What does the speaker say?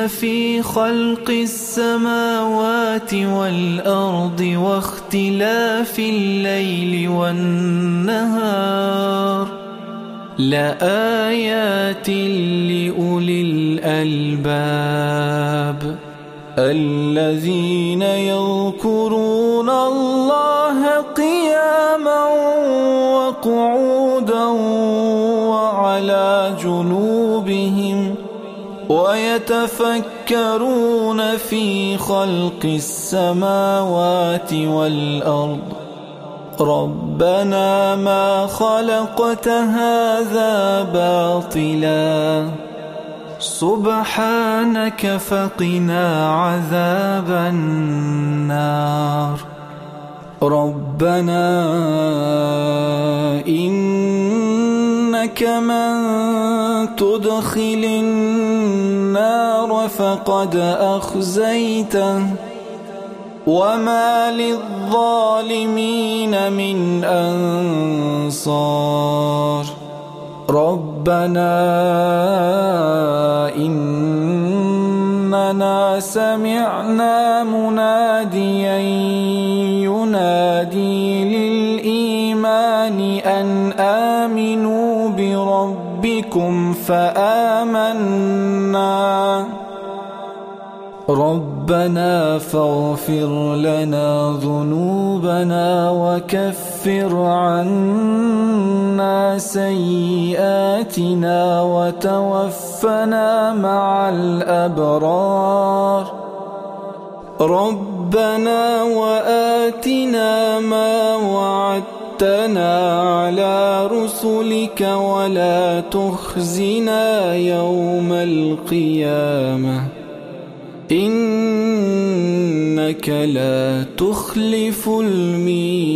في خلق السماوات والأرض واختلاف الليل والنهار لآيات لأولي الألباب الذين يذكرون الله قياما وقعودا وعلى جنوبهم ويتفكرون في خلق السماوات والأرض ربنا ما خلقت هذا باطلا سبحانك فقنا عذاب النار ربنا إنك من تدخل النار فقد أخزيته وما للظالمين من أنصار ربنا إننا سمعنا مناديا ينادي للإيمان أن آمنوا بربكم فآمنا ربنا فاغفر لنا ذنوبنا وكفر عنا سيئاتنا وتوفنا مع الأبرار ربنا وآتنا ما وعدتنا على رسلك ولا تخزنا يوم القيامة إنك لا تخلف الميعاد.